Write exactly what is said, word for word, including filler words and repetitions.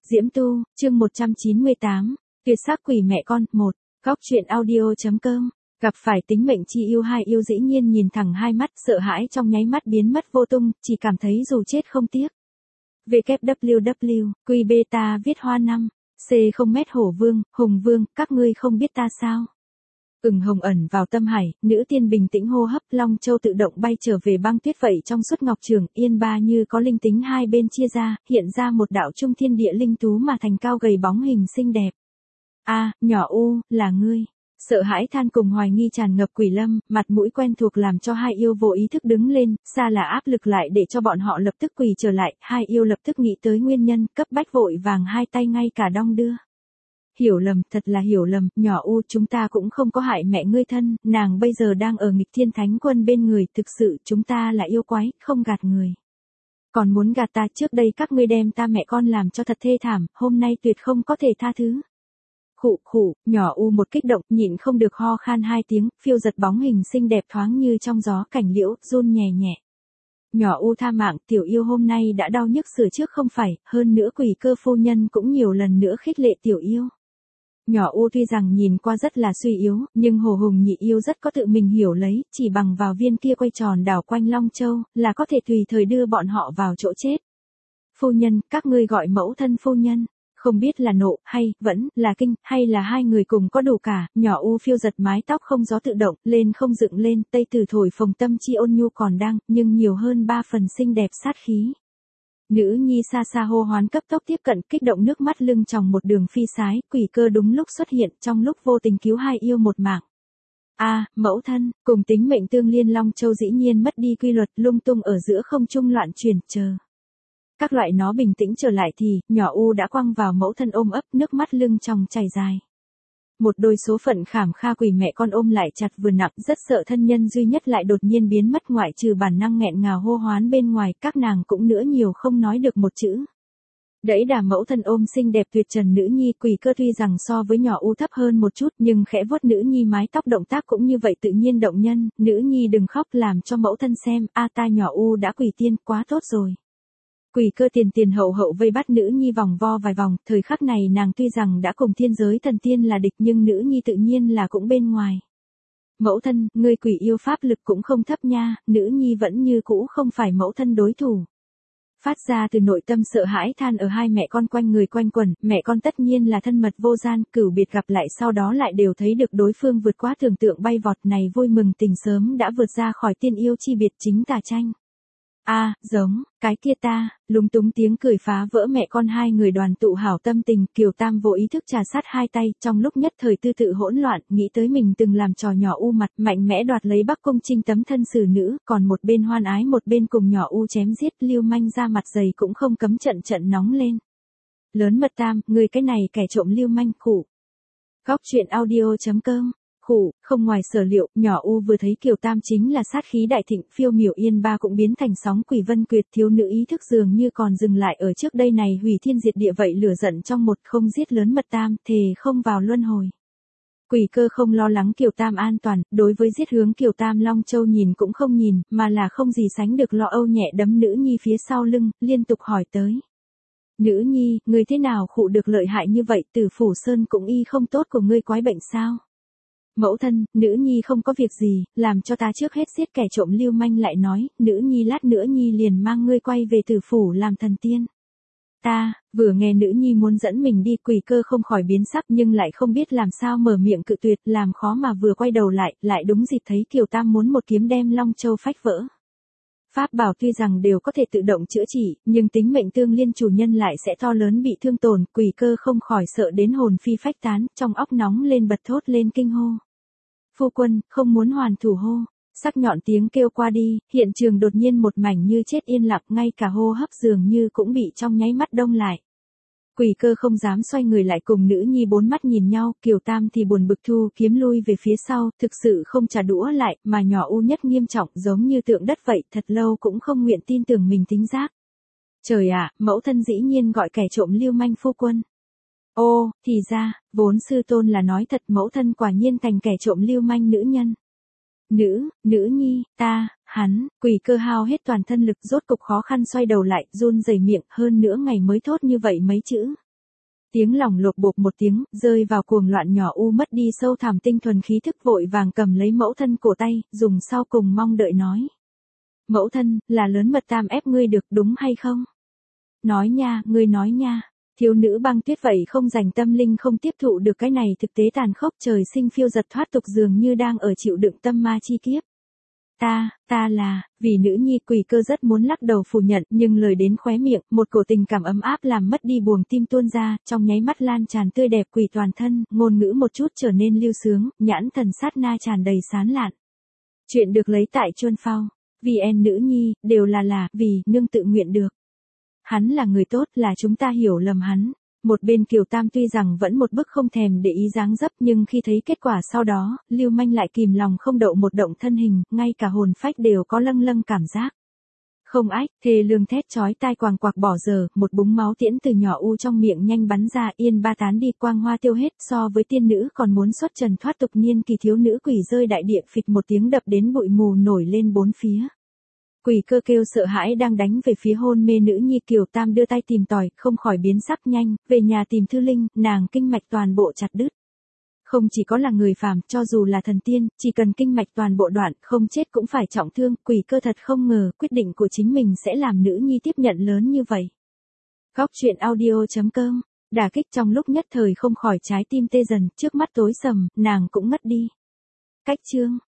Diễm Tu, chương một trăm chín mươi tám, tuyệt sắc quỷ mẹ con, một, góc truyện audio.com, gặp phải tính mệnh chi yêu hai yêu dĩ nhiên nhìn thẳng hai mắt, sợ hãi trong nháy mắt biến mất vô tung, chỉ cảm thấy dù chết không tiếc. vê kép vê kép vê, Quy Beta viết hoa năm, C không mét hổ vương, hùng vương, các ngươi không biết ta sao? Ửng hồng ẩn vào tâm hải, nữ tiên bình tĩnh hô hấp, Long Châu tự động bay trở về băng tuyết vậy trong suốt ngọc trường, yên ba như có linh tính hai bên chia ra, hiện ra một đạo trung thiên địa linh tú mà thành cao gầy bóng hình xinh đẹp. A, nhỏ U, là ngươi. Sợ hãi than cùng hoài nghi tràn ngập Quỷ Lâm, mặt mũi quen thuộc làm cho hai yêu vô ý thức đứng lên, xa là áp lực lại để cho bọn họ lập tức quỳ trở lại, hai yêu lập tức nghĩ tới nguyên nhân, cấp bách vội vàng hai tay ngay cả đong đưa. Hiểu lầm, thật là hiểu lầm, nhỏ U, chúng ta cũng không có hại mẹ ngươi thân, nàng bây giờ đang ở nghịch thiên thánh quân bên người, thực sự chúng ta là yêu quái, không gạt người. Còn muốn gạt ta, trước đây các ngươi đem ta mẹ con làm cho thật thê thảm, hôm nay tuyệt không có thể tha thứ. Khụ khụ, nhỏ U một kích động, nhịn không được ho khan hai tiếng, phiêu giật bóng hình xinh đẹp thoáng như trong gió, cảnh liễu, run nhẹ nhẹ. Nhỏ U tha mạng, tiểu yêu hôm nay đã đau nhức sửa trước không phải, hơn nữa Quỷ Cơ phu nhân cũng nhiều lần nữa khích lệ tiểu yêu. Nhỏ U tuy rằng nhìn qua rất là suy yếu, nhưng Hồ Hùng nhị yêu rất có tự mình hiểu lấy, chỉ bằng vào viên kia quay tròn đảo quanh Long Châu, là có thể tùy thời đưa bọn họ vào chỗ chết. Phu nhân, các ngươi gọi mẫu thân phu nhân, không biết là nộ, hay, vẫn, là kinh, hay là hai người cùng có đủ cả, nhỏ U phiêu giật mái tóc không gió tự động, lên không dựng lên, tây từ thổi phồng tâm chi ôn nhu còn đang, nhưng nhiều hơn ba phần xinh đẹp sát khí. Nữ nhi xa xa hô hoán cấp tốc tiếp cận, kích động nước mắt lưng tròng một đường phi sái, Quỷ Cơ đúng lúc xuất hiện, trong lúc vô tình cứu hai yêu một mạng. A, mẫu thân, cùng tính mệnh tương liên Long Châu dĩ nhiên mất đi quy luật, lung tung ở giữa không trung loạn chuyển, chờ. Các loại nó bình tĩnh trở lại thì, nhỏ U đã quăng vào mẫu thân ôm ấp, nước mắt lưng tròng chảy dài. Một đôi số phận khảm kha quỷ mẹ con ôm lại chặt vừa nặng, rất sợ thân nhân duy nhất lại đột nhiên biến mất, ngoại trừ bản năng nghẹn ngào hô hoán bên ngoài, các nàng cũng nữa nhiều không nói được một chữ. Đẫy đà mẫu thân ôm xinh đẹp tuyệt trần nữ nhi, Quỷ Cơ tuy rằng so với nhỏ U thấp hơn một chút, nhưng khẽ vuốt nữ nhi mái tóc, động tác cũng như vậy tự nhiên động nhân, nữ nhi đừng khóc làm cho mẫu thân xem, a ta nhỏ U đã quỷ tiên, quá tốt rồi. Quỷ Cơ tiền tiền hậu hậu vây bắt nữ nhi vòng vo vài vòng, thời khắc này nàng tuy rằng đã cùng thiên giới thần tiên là địch nhưng nữ nhi tự nhiên là cũng bên ngoài. Mẫu thân, ngươi quỷ yêu pháp lực cũng không thấp nha, nữ nhi vẫn như cũ không phải mẫu thân đối thủ. Phát ra từ nội tâm sợ hãi than ở hai mẹ con quanh người quanh quẩn, mẹ con tất nhiên là thân mật vô gian, cửu biệt gặp lại sau đó lại đều thấy được đối phương vượt quá tưởng tượng bay vọt này vui mừng tình sớm đã vượt ra khỏi tiên yêu chi biệt chính tà tranh. A, à, giống, cái kia ta, lúng túng tiếng cười phá vỡ mẹ con hai người đoàn tụ hảo tâm tình, Kiều Tam vô ý thức trà sát hai tay, trong lúc nhất thời tư tự hỗn loạn, nghĩ tới mình từng làm trò nhỏ U mặt, mạnh mẽ đoạt lấy Bắc Cung Trinh tấm thân xử nữ, còn một bên hoan ái một bên cùng nhỏ U chém giết, lưu manh ra mặt dày cũng không cấm trận trận nóng lên. Lớn mật Tam, người cái này kẻ trộm lưu manh, khủ. Góc truyện audio.com. Khủ, không ngoài sở liệu, nhỏ U vừa thấy Kiều Tam chính là sát khí đại thịnh, phiêu miểu yên ba cũng biến thành sóng quỷ vân quyệt, thiếu nữ ý thức dường như còn dừng lại ở trước đây này hủy thiên diệt địa vậy, lửa giận trong một không giết lớn mật Tam, thề không vào luân hồi. Quỷ Cơ không lo lắng Kiều Tam an toàn, đối với giết hướng Kiều Tam Long Châu nhìn cũng không nhìn, mà là không gì sánh được lo âu nhẹ đấm nữ nhi phía sau lưng, liên tục hỏi tới. Nữ nhi, người thế nào khụ được lợi hại như vậy, Tử Phủ Sơn cũng y không tốt của ngươi quái bệnh sao? Mẫu thân, nữ nhi không có việc gì, làm cho ta trước hết giết kẻ trộm lưu manh lại nói, nữ nhi lát nữa nhi liền mang ngươi quay về Tử Phủ làm thần tiên. Ta, vừa nghe nữ nhi muốn dẫn mình đi, Quỷ Cơ không khỏi biến sắc nhưng lại không biết làm sao mở miệng cự tuyệt, làm khó mà vừa quay đầu lại, lại đúng dịp thấy Kiều Tam muốn một kiếm đem Long Châu phách vỡ. Pháp bảo tuy rằng đều có thể tự động chữa trị, nhưng tính mệnh tương liên chủ nhân lại sẽ to lớn bị thương tổn, Quỷ Cơ không khỏi sợ đến hồn phi phách tán, trong óc nóng lên bật thốt lên kinh hô. Phu quân, không muốn hoàn thủ hô, sắc nhọn tiếng kêu qua đi, hiện trường đột nhiên một mảnh như chết yên lặng, ngay cả hô hấp dường như cũng bị trong nháy mắt đông lại. Quỷ Cơ không dám xoay người lại cùng nữ nhi bốn mắt nhìn nhau, Kiều Tam thì buồn bực thu kiếm lui về phía sau, thực sự không trả đũa lại, mà nhỏ U nhất nghiêm trọng giống như tượng đất vậy, thật lâu cũng không nguyện tin tưởng mình tính giác. Trời ạ, mẫu thân dĩ nhiên gọi kẻ trộm lưu manh phu quân. Ô, thì ra, vốn sư tôn là nói thật, mẫu thân quả nhiên thành kẻ trộm lưu manh nữ nhân. Nữ, nữ nhi, ta, hắn, Quỷ Cơ hao hết toàn thân lực rốt cục khó khăn xoay đầu lại, run rẩy miệng, hơn nữa ngày mới thốt như vậy mấy chữ. Tiếng lòng lột bột một tiếng, rơi vào cuồng loạn nhỏ u mất đi sâu thẳm tinh thuần khí thức vội vàng cầm lấy mẫu thân cổ tay, dùng sau cùng mong đợi nói. Mẫu thân, là lớn mật tam ép ngươi được đúng hay không? Nói nha, ngươi nói nha. Thiếu nữ băng tuyết vậy không dành tâm linh không tiếp thụ được cái này thực tế tàn khốc trời sinh phiêu giật thoát tục dường như đang ở chịu đựng tâm ma chi kiếp. Ta, ta là, vì nữ nhi quỷ cơ rất muốn lắc đầu phủ nhận nhưng lời đến khóe miệng, một cổ tình cảm ấm áp làm mất đi buồng tim tuôn ra, trong nháy mắt lan tràn tươi đẹp quỷ toàn thân, ngôn ngữ một chút trở nên lưu sướng, nhãn thần sát na tràn đầy sán lạn. Chuyện được lấy tại Chuân Phao, vì en nữ nhi, đều là là, vì, nương tự nguyện được. Hắn là người tốt là chúng ta hiểu lầm hắn. Một bên Kiều Tam tuy rằng vẫn một bức không thèm để ý dáng dấp nhưng khi thấy kết quả sau đó, Lưu Manh lại kìm lòng không đậu một động thân hình, ngay cả hồn phách đều có lâng lâng cảm giác. Không ách, thề lương thét chói tai quàng quạc bỏ giờ, một búng máu tiễn từ nhỏ u trong miệng nhanh bắn ra yên ba tán đi quang hoa tiêu hết so với tiên nữ còn muốn xuất trần thoát tục niên kỳ thiếu nữ quỷ rơi đại địa phịch một tiếng đập đến bụi mù nổi lên bốn phía. Quỷ cơ kêu sợ hãi đang đánh về phía hôn mê nữ nhi Kiều Tam đưa tay tìm tòi, không khỏi biến sắc nhanh, về nhà tìm Thư Linh, nàng kinh mạch toàn bộ chặt đứt. Không chỉ có là người phàm, cho dù là thần tiên, chỉ cần kinh mạch toàn bộ đoạn, không chết cũng phải trọng thương, quỷ cơ thật không ngờ, quyết định của chính mình sẽ làm nữ nhi tiếp nhận lớn như vậy. Góc truyện audio chấm com, đả kích trong lúc nhất thời không khỏi trái tim tê dần, trước mắt tối sầm, nàng cũng ngất đi. Cách chương